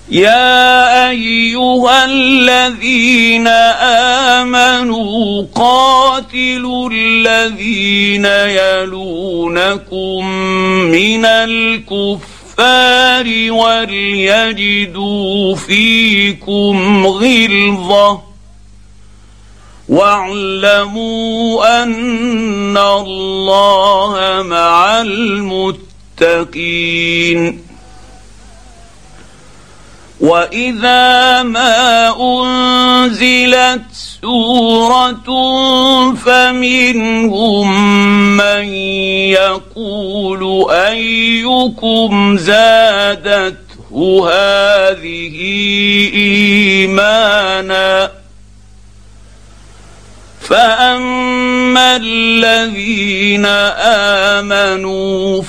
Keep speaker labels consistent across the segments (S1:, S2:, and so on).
S1: يا أيها الذين آمنوا قاتلوا الذين يلونكم من الكفار وليجدوا فيكم غلظة واعلموا أن الله مع المتقين. وإذا ما أنزلت سورة فمنهم من يقول أيكم زادته هذه إيمانا فأما الذين آمنوا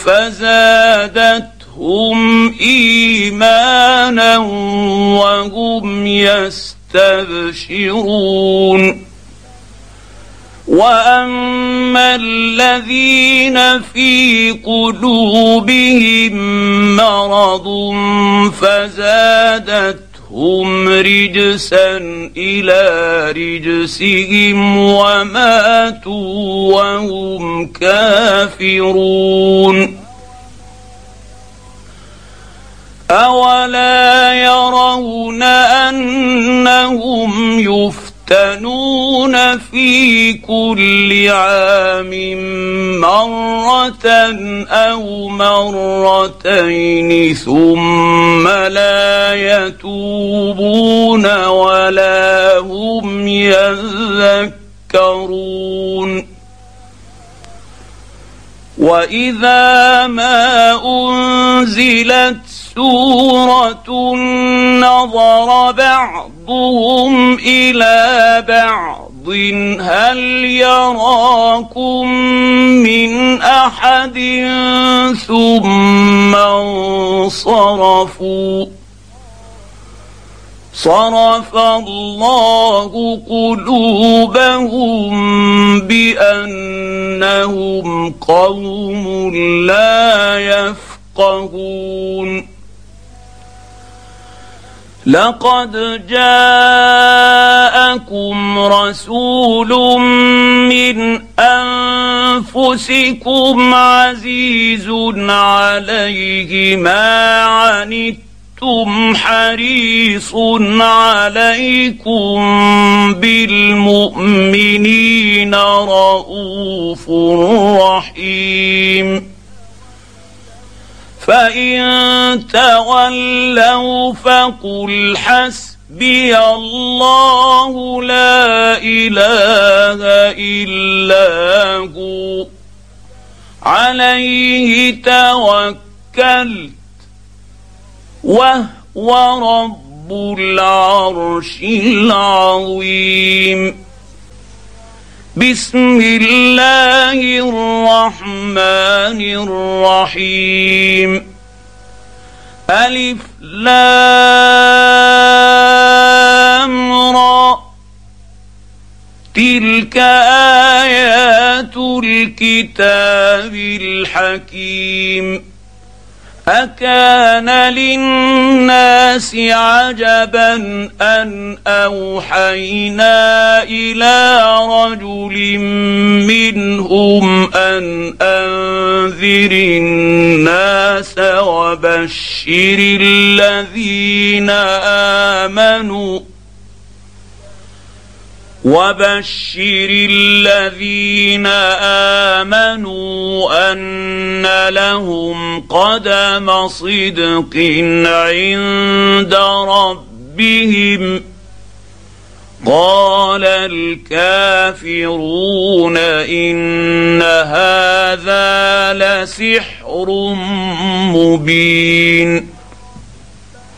S1: فزادتهم إيمانا وهم يستبشرون. وأما الذين في قلوبهم مرض فزادتهم رجسا إلى رجسهم وماتوا وهم كافرون. أولا يرون أنهم يفتنون في كل عام مرة أو مرتين ثم لا يتوبون ولا هم يذكرون. وإذا ما أنزلت سورة نظر بعضهم إلى بعض هل يراكم من أحد ثم انصرفوا صرف الله قلوبهم بأنهم قوم لا يفقهون. لقد جاءكم رسول من أنفسكم عزيز عليه ما عنتم حريص عليكم بالمؤمنين رؤوف رحيم. فإن تولوا فقل حسبي الله لا إله إلا هو عليه توكلت وهو رب العرش العظيم. بسم الله الرحمن الرحيم. ألف لام را تلك آيات الكتاب الحكيم. أكان للناس عجبا أن أوحينا إلى رجل منهم أن أنذر الناس وبشر الذين آمنوا أن لهم قدم صدق عند ربهم. قال الكافرون إن هذا لسحر مبين.